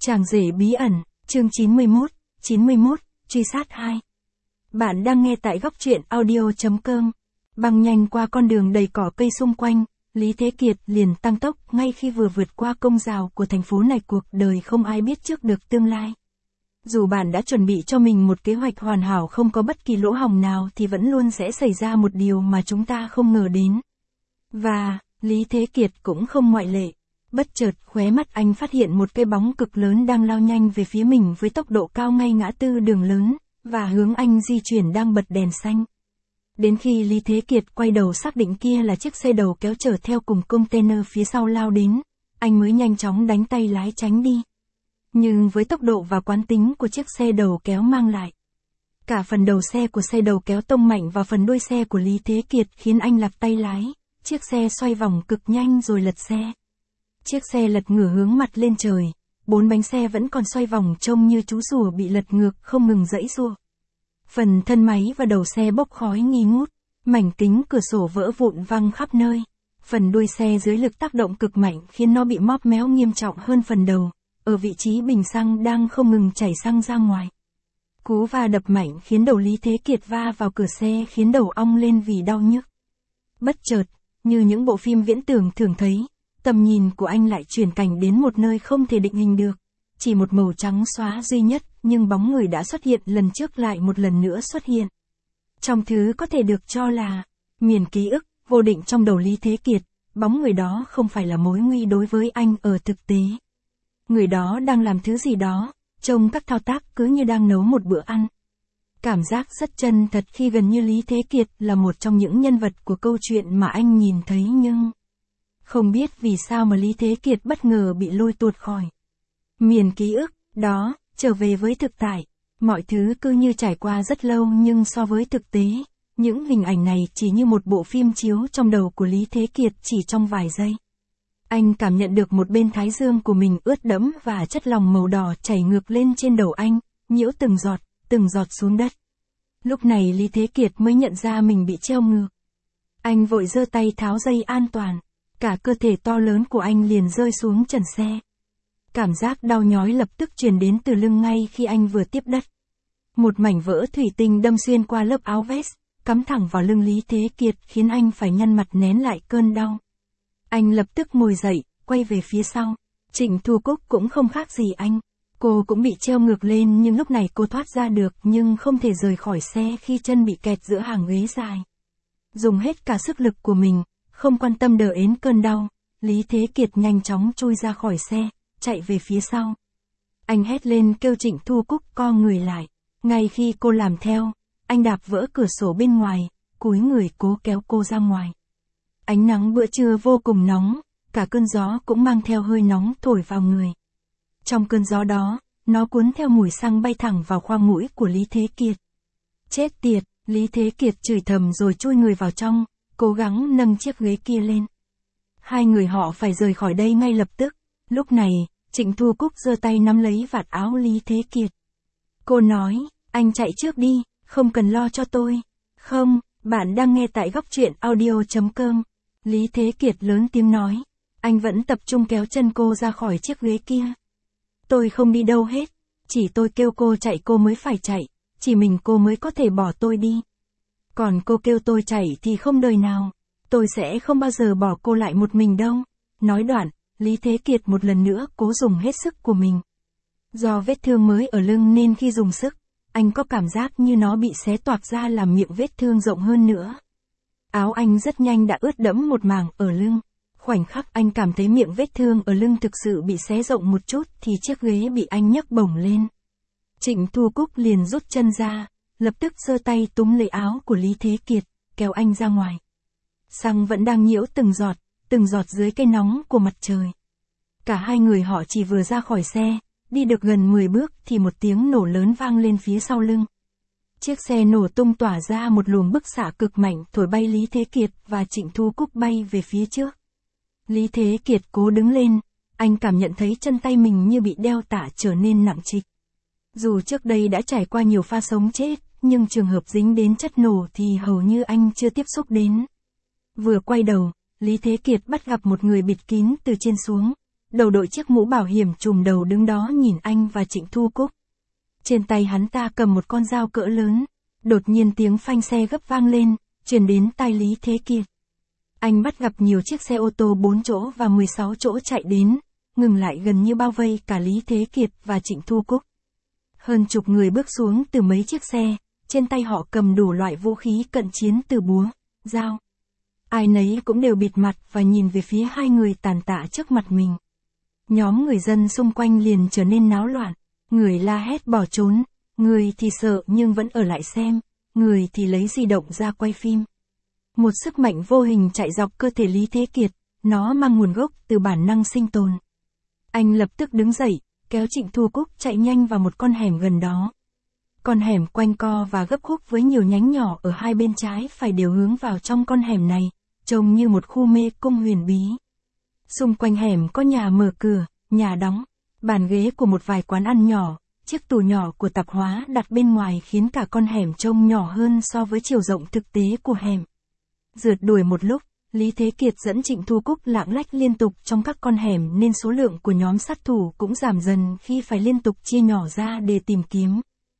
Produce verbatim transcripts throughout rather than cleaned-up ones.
Chàng rể bí ẩn, chương chín mươi mốt, chín mươi mốt, truy sát hai. Bạn đang nghe tại góc truyện audio chấm com. Băng nhanh qua con đường đầy cỏ cây xung quanh, Lý Thế Kiệt liền tăng tốc ngay khi vừa vượt qua công rào của thành phố này. Cuộc đời không ai biết trước được tương lai. Dù bạn đã chuẩn bị cho mình một kế hoạch hoàn hảo không có bất kỳ lỗ hổng nào thì vẫn luôn sẽ xảy ra một điều mà chúng ta không ngờ đến. Và, Lý Thế Kiệt cũng không ngoại lệ. Bất chợt khóe mắt anh phát hiện một cái bóng cực lớn đang lao nhanh về phía mình với tốc độ cao ngay ngã tư đường lớn, và hướng anh di chuyển đang bật đèn xanh. Đến khi Lý Thế Kiệt quay đầu xác định kia là chiếc xe đầu kéo chở theo cùng container phía sau lao đến, anh mới nhanh chóng đánh tay lái tránh đi. Nhưng với tốc độ và quán tính của chiếc xe đầu kéo mang lại, cả phần đầu xe của xe đầu kéo tông mạnh vào phần đuôi xe của Lý Thế Kiệt khiến anh lạc tay lái, chiếc xe xoay vòng cực nhanh rồi lật xe. Chiếc xe lật ngửa hướng mặt lên trời, bốn bánh xe vẫn còn xoay vòng trông như chú rùa bị lật ngược không ngừng giãy giụa. Phần thân máy và đầu xe bốc khói nghi ngút, mảnh kính cửa sổ vỡ vụn văng khắp nơi. Phần đuôi xe dưới lực tác động cực mạnh khiến nó bị móp méo nghiêm trọng hơn phần đầu, ở vị trí bình xăng đang không ngừng chảy xăng ra ngoài. Cú va đập mạnh khiến đầu Lý Thế Kiệt va vào cửa xe khiến đầu ong lên vì đau nhức. Bất chợt, như những bộ phim viễn tưởng thường thấy, tầm nhìn của anh lại chuyển cảnh đến một nơi không thể định hình được. Chỉ một màu trắng xóa duy nhất, nhưng bóng người đã xuất hiện lần trước lại một lần nữa xuất hiện. Trong thứ có thể được cho là miền ký ức vô định trong đầu Lý Thế Kiệt, bóng người đó không phải là mối nguy đối với anh ở thực tế. Người đó đang làm thứ gì đó, trông các thao tác cứ như đang nấu một bữa ăn. Cảm giác rất chân thật khi gần như Lý Thế Kiệt là một trong những nhân vật của câu chuyện mà anh nhìn thấy, nhưng không biết vì sao mà Lý Thế Kiệt bất ngờ bị lôi tuột khỏi miền ký ức đó, trở về với thực tại. Mọi thứ cứ như trải qua rất lâu nhưng so với thực tế, những hình ảnh này chỉ như một bộ phim chiếu trong đầu của Lý Thế Kiệt chỉ trong vài giây. Anh cảm nhận được một bên thái dương của mình ướt đẫm và chất lỏng màu đỏ chảy ngược lên trên đầu anh, nhiễu từng giọt, từng giọt xuống đất. Lúc này Lý Thế Kiệt mới nhận ra mình bị treo ngược. Anh vội giơ tay tháo dây an toàn. Cả cơ thể to lớn của anh liền rơi xuống trần xe. Cảm giác đau nhói lập tức truyền đến từ lưng ngay khi anh vừa tiếp đất. Một mảnh vỡ thủy tinh đâm xuyên qua lớp áo vest, cắm thẳng vào lưng Lý Thế Kiệt khiến anh phải nhăn mặt nén lại cơn đau. Anh lập tức ngồi dậy, quay về phía sau. Trịnh Thu Cúc cũng không khác gì anh. Cô cũng bị treo ngược lên nhưng lúc này cô thoát ra được nhưng không thể rời khỏi xe khi chân bị kẹt giữa hàng ghế dài. Dùng hết cả sức lực của mình, không quan tâm đờ ến cơn đau, Lý Thế Kiệt nhanh chóng chui ra khỏi xe, chạy về phía sau. Anh hét lên kêu Trịnh Thu Cúc co người lại. Ngay khi cô làm theo, anh đạp vỡ cửa sổ bên ngoài, cúi người cố kéo cô ra ngoài. Ánh nắng bữa trưa vô cùng nóng, cả cơn gió cũng mang theo hơi nóng thổi vào người. Trong cơn gió đó, nó cuốn theo mùi xăng bay thẳng vào khoang mũi của Lý Thế Kiệt. Chết tiệt, Lý Thế Kiệt chửi thầm rồi chui người vào trong, cố gắng nâng chiếc ghế kia lên. Hai người họ phải rời khỏi đây ngay lập tức. Lúc này, Trịnh Thu Cúc giơ tay nắm lấy vạt áo Lý Thế Kiệt. Cô nói, anh chạy trước đi, không cần lo cho tôi. Không, bạn đang nghe tại góc truyện audio chấm com. Lý Thế Kiệt lớn tiếng nói. Anh vẫn tập trung kéo chân cô ra khỏi chiếc ghế kia. Tôi không đi đâu hết. Chỉ tôi kêu cô chạy cô mới phải chạy. Chỉ mình cô mới có thể bỏ tôi đi. Còn cô kêu tôi chạy thì không đời nào. Tôi sẽ không bao giờ bỏ cô lại một mình đâu. Nói đoạn, Lý Thế Kiệt một lần nữa cố dùng hết sức của mình. Do vết thương mới ở lưng nên khi dùng sức, anh có cảm giác như nó bị xé toạc ra làm miệng vết thương rộng hơn nữa. Áo anh rất nhanh đã ướt đẫm một mảng ở lưng. Khoảnh khắc anh cảm thấy miệng vết thương ở lưng thực sự bị xé rộng một chút thì chiếc ghế bị anh nhấc bổng lên. Trịnh Thu Cúc liền rút chân ra, lập tức giơ tay túm lấy áo của Lý Thế Kiệt, kéo anh ra ngoài. Xăng vẫn đang nhiễu từng giọt, từng giọt dưới cây nóng của mặt trời. Cả hai người họ chỉ vừa ra khỏi xe, đi được gần mười bước thì một tiếng nổ lớn vang lên phía sau lưng. Chiếc xe nổ tung tỏa ra một luồng bức xạ cực mạnh thổi bay Lý Thế Kiệt và Trịnh Thu Cúc bay về phía trước. Lý Thế Kiệt cố đứng lên, anh cảm nhận thấy chân tay mình như bị đeo tả trở nên nặng trịch. Dù trước đây đã trải qua nhiều pha sống chết, nhưng trường hợp dính đến chất nổ thì hầu như anh chưa tiếp xúc đến. Vừa quay đầu, Lý Thế Kiệt bắt gặp một người bịt kín từ trên xuống. đầu đội chiếc mũ bảo hiểm trùm đầu đứng đó nhìn anh và Trịnh Thu Cúc. Trên tay hắn ta cầm một con dao cỡ lớn, đột nhiên tiếng phanh xe gấp vang lên, truyền đến tai Lý Thế Kiệt. Anh bắt gặp nhiều chiếc xe ô tô bốn chỗ và mười sáu chỗ chạy đến, ngừng lại gần như bao vây cả Lý Thế Kiệt và Trịnh Thu Cúc. Hơn chục người bước xuống từ mấy chiếc xe, trên tay họ cầm đủ loại vũ khí cận chiến từ búa, dao. Ai nấy cũng đều bịt mặt và nhìn về phía hai người tàn tạ trước mặt mình. Nhóm người dân xung quanh liền trở nên náo loạn, người la hét bỏ trốn, người thì sợ nhưng vẫn ở lại xem, người thì lấy di động ra quay phim. Một sức mạnh vô hình chạy dọc cơ thể Lý Thế Kiệt, nó mang nguồn gốc từ bản năng sinh tồn. Anh lập tức đứng dậy, kéo Trịnh Thu Cúc chạy nhanh vào một con hẻm gần đó. Con hẻm quanh co và gấp khúc với nhiều nhánh nhỏ ở hai bên trái phải đều hướng vào trong con hẻm này, trông như một khu mê cung huyền bí. Xung quanh hẻm có nhà mở cửa, nhà đóng, bàn ghế của một vài quán ăn nhỏ, chiếc tủ nhỏ của tạp hóa đặt bên ngoài khiến cả con hẻm trông nhỏ hơn so với chiều rộng thực tế của hẻm. Rượt đuổi một lúc, Lý Thế Kiệt dẫn Trịnh Thu Cúc lạng lách liên tục trong các con hẻm nên số lượng của nhóm sát thủ cũng giảm dần khi phải liên tục chia nhỏ ra để tìm kiếm.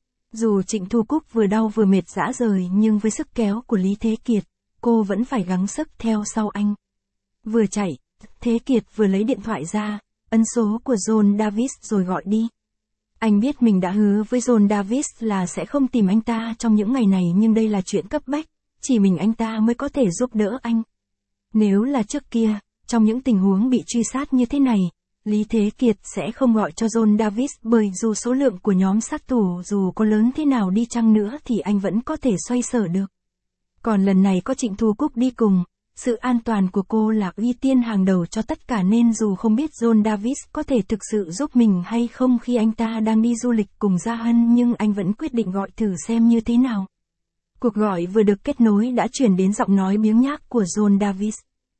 Dù Trịnh Thu Cúc vừa đau vừa mệt rã rời nhưng với sức kéo của Lý Thế Kiệt, cô vẫn phải gắng sức theo sau anh. Vừa chạy, Thế Kiệt vừa lấy điện thoại ra, ấn số của John Davis rồi gọi đi. Anh biết mình đã hứa với John Davis là sẽ không tìm anh ta trong những ngày này nhưng đây là chuyện cấp bách, chỉ mình anh ta mới có thể giúp đỡ anh. Nếu là trước kia, trong những tình huống bị truy sát như thế này, Lý Thế Kiệt sẽ không gọi cho John Davis bởi dù số lượng của nhóm sát thủ dù có lớn thế nào đi chăng nữa thì anh vẫn có thể xoay sở được. Còn lần này có Trịnh Thu Cúc đi cùng, sự an toàn của cô là ưu tiên hàng đầu cho tất cả nên dù không biết John Davis có thể thực sự giúp mình hay không khi anh ta đang đi du lịch cùng Gia Hân nhưng anh vẫn quyết định gọi thử xem như thế nào. Cuộc gọi vừa được kết nối đã chuyển đến giọng nói biếng nhác của John Davis.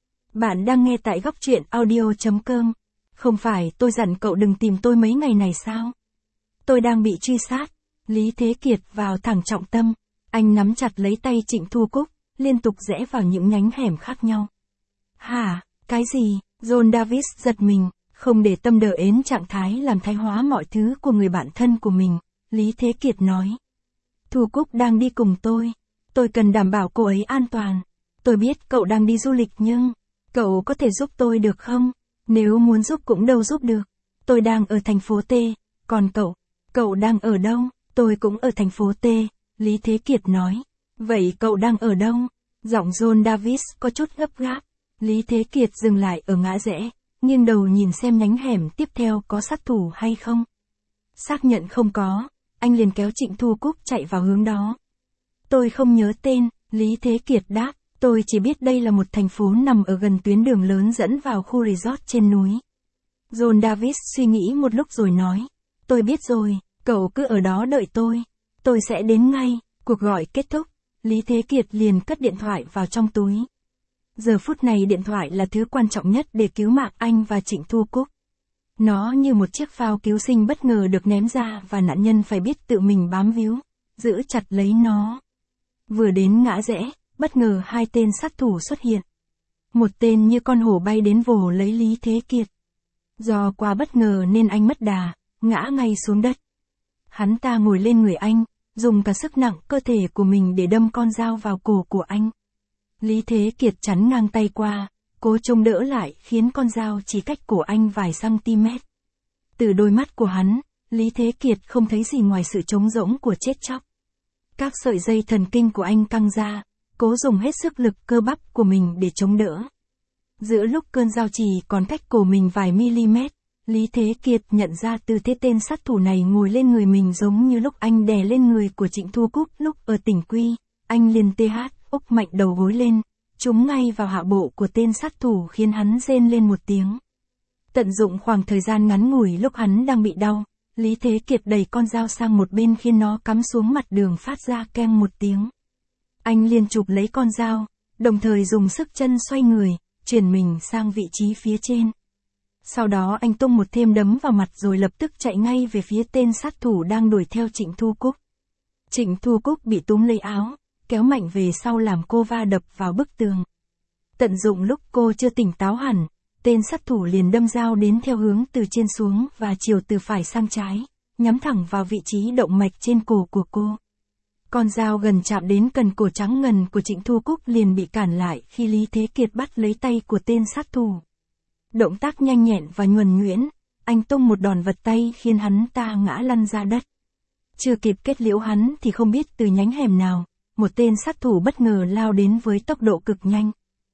Bạn đang nghe tại góc truyện audio chấm com. Không phải tôi dặn cậu đừng tìm tôi mấy ngày này sao? Tôi đang bị truy sát. Lý Thế Kiệt vào thẳng trọng tâm. Anh nắm chặt lấy tay Trịnh Thu Cúc, liên tục rẽ vào những nhánh hẻm khác nhau. Hả, cái gì? John Davis giật mình, không để tâm đờ ến trạng thái làm thái hóa mọi thứ của người bạn thân của mình. Lý Thế Kiệt nói. Thu Cúc đang đi cùng tôi. Tôi cần đảm bảo cô ấy an toàn. Tôi biết cậu đang đi du lịch nhưng, cậu có thể giúp tôi được không? Nếu muốn giúp cũng đâu giúp được. Tôi đang ở thành phố T, còn cậu, cậu đang ở đâu? Tôi cũng ở thành phố T, Lý Thế Kiệt nói. Vậy cậu đang ở đâu? Giọng John Davis có chút gấp gáp. Lý Thế Kiệt dừng lại ở ngã rẽ, nghiêng đầu nhìn xem nhánh hẻm tiếp theo có sát thủ hay không. Xác nhận không có, anh liền kéo Trịnh Thu Cúc chạy vào hướng đó. Tôi không nhớ tên, Lý Thế Kiệt đáp, tôi chỉ biết đây là một thành phố nằm ở gần tuyến đường lớn dẫn vào khu resort trên núi. John Davis suy nghĩ một lúc rồi nói, tôi biết rồi, cậu cứ ở đó đợi tôi, tôi sẽ đến ngay. Cuộc gọi kết thúc, Lý Thế Kiệt liền cất điện thoại vào trong túi. Giờ phút này điện thoại là thứ quan trọng nhất để cứu mạng anh và Trịnh Thu Cúc. Nó như một chiếc phao cứu sinh bất ngờ được ném ra và nạn nhân phải biết tự mình bám víu, giữ chặt lấy nó. Vừa đến ngã rẽ, bất ngờ hai tên sát thủ xuất hiện. Một tên như con hổ bay đến vồ lấy Lý Thế Kiệt. Do quá bất ngờ nên anh mất đà, ngã ngay xuống đất. Hắn ta ngồi lên người anh, dùng cả sức nặng cơ thể của mình để đâm con dao vào cổ của anh. Lý Thế Kiệt chắn ngang tay qua, cố chống đỡ lại khiến con dao chỉ cách cổ anh vài cm. Từ đôi mắt của hắn, Lý Thế Kiệt không thấy gì ngoài sự trống rỗng của chết chóc. Các sợi dây thần kinh của anh căng ra, cố dùng hết sức lực cơ bắp của mình để chống đỡ. Giữa lúc cơn dao chỉ còn cách cổ mình vài mm, Lý Thế Kiệt nhận ra tư thế tên sát thủ này ngồi lên người mình giống như lúc anh đè lên người của Trịnh Thu Cúc lúc ở tỉnh Quy. Anh liền tê hát, úp mạnh đầu gối lên, trúng ngay vào hạ bộ của tên sát thủ khiến hắn rên lên một tiếng. Tận dụng khoảng thời gian ngắn ngủi lúc hắn đang bị đau, Lý Thế Kiệt đẩy con dao sang một bên khiến nó cắm xuống mặt đường phát ra keng một tiếng. Anh liền chụp lấy con dao, đồng thời dùng sức chân xoay người, chuyển mình sang vị trí phía trên. Sau đó anh tung một thêm đấm vào mặt rồi lập tức chạy ngay về phía tên sát thủ đang đuổi theo Trịnh Thu Cúc. Trịnh Thu Cúc bị túm lấy áo, kéo mạnh về sau làm cô va đập vào bức tường. Tận dụng lúc cô chưa tỉnh táo hẳn, tên sát thủ liền đâm dao đến theo hướng từ trên xuống và chiều từ phải sang trái, nhắm thẳng vào vị trí động mạch trên cổ của cô. Con dao gần chạm đến cần cổ trắng ngần của Trịnh Thu Cúc liền bị cản lại khi Lý Thế Kiệt bắt lấy tay của tên sát thủ. Động tác nhanh nhẹn và nhuần nhuyễn, anh tung một đòn vật tay khiến hắn ta ngã lăn ra đất. Chưa kịp kết liễu hắn thì không biết từ nhánh hẻm nào, một tên sát thủ bất ngờ lao đến với tốc độ cực nhanh.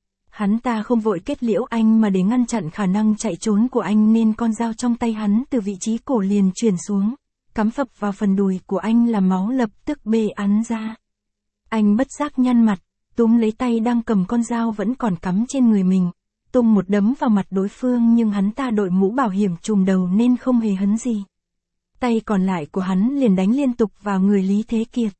Hắn ta không vội kết liễu anh mà để ngăn chặn khả năng chạy trốn của anh nên con dao trong tay hắn từ vị trí cổ liền chuyển xuống, cắm phập vào phần đùi của anh làm máu lập tức bê ắn ra. Anh bất giác nhăn mặt, túm lấy tay đang cầm con dao vẫn còn cắm trên người mình, tung một đấm vào mặt đối phương nhưng hắn ta đội mũ bảo hiểm trùm đầu nên không hề hấn gì. Tay còn lại của hắn liền đánh liên tục vào người Lý Thế Kiệt.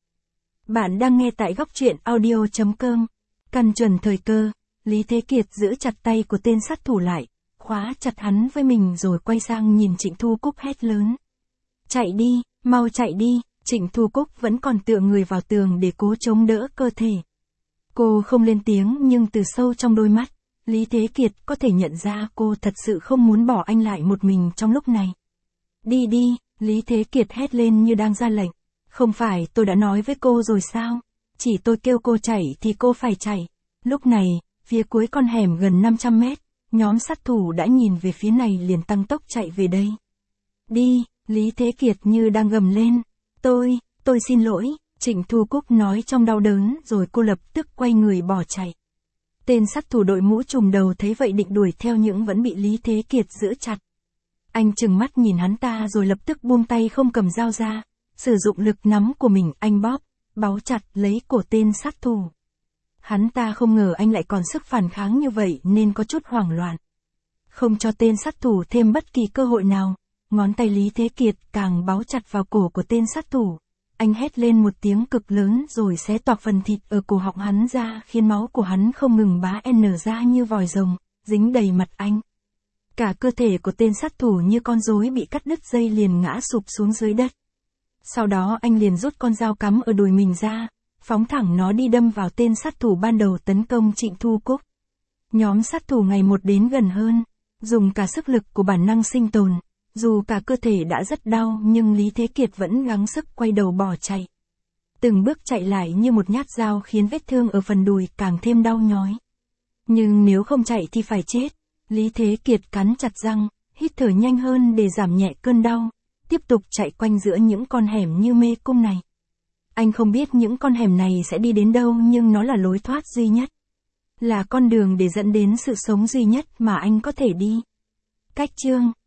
Bạn đang nghe tại góc truyện audio chấm com. Căn chuẩn thời cơ, Lý Thế Kiệt giữ chặt tay của tên sát thủ lại, khóa chặt hắn với mình rồi quay sang nhìn Trịnh Thu Cúc hét lớn. Chạy đi, mau chạy đi, Trịnh Thu Cúc vẫn còn tựa người vào tường để cố chống đỡ cơ thể. Cô không lên tiếng nhưng từ sâu trong đôi mắt, Lý Thế Kiệt có thể nhận ra cô thật sự không muốn bỏ anh lại một mình trong lúc này. Đi đi, Lý Thế Kiệt hét lên như đang ra lệnh. Không phải tôi đã nói với cô rồi sao? Chỉ tôi kêu cô chạy thì cô phải chạy. Lúc này, phía cuối con hẻm gần năm trăm mét, nhóm sát thủ đã nhìn về phía này liền tăng tốc chạy về đây. Đi, Lý Thế Kiệt như đang gầm lên. Tôi, tôi xin lỗi, Trịnh Thu Cúc nói trong đau đớn rồi cô lập tức quay người bỏ chạy. Tên sát thủ đội mũ trùm đầu thấy vậy định đuổi theo nhưng vẫn bị Lý Thế Kiệt giữ chặt. Anh trừng mắt nhìn hắn ta rồi lập tức buông tay không cầm dao ra, sử dụng lực nắm của mình anh bóp, báu chặt lấy cổ tên sát thủ. Hắn ta không ngờ anh lại còn sức phản kháng như vậy nên có chút hoảng loạn. Không cho tên sát thủ thêm bất kỳ cơ hội nào, ngón tay Lý Thế Kiệt càng báu chặt vào cổ của tên sát thủ. Anh hét lên một tiếng cực lớn rồi xé toạc phần thịt ở cổ họng hắn ra khiến máu của hắn không ngừng bá n ra như vòi rồng, dính đầy mặt anh. Cả cơ thể của tên sát thủ như con rối bị cắt đứt dây liền ngã sụp xuống dưới đất. Sau đó anh liền rút con dao cắm ở đùi mình ra, phóng thẳng nó đi đâm vào tên sát thủ ban đầu tấn công Trịnh Thu Cúc. Nhóm sát thủ ngày một đến gần hơn, dùng cả sức lực của bản năng sinh tồn. Dù cả cơ thể đã rất đau nhưng Lý Thế Kiệt vẫn gắng sức quay đầu bỏ chạy. Từng bước chạy lại như một nhát dao khiến vết thương ở phần đùi càng thêm đau nhói. Nhưng nếu không chạy thì phải chết. Lý Thế Kiệt cắn chặt răng, hít thở nhanh hơn để giảm nhẹ cơn đau, tiếp tục chạy quanh giữa những con hẻm như mê cung này. Anh không biết những con hẻm này sẽ đi đến đâu nhưng nó là lối thoát duy nhất. Là con đường để dẫn đến sự sống duy nhất mà anh có thể đi. Cách chương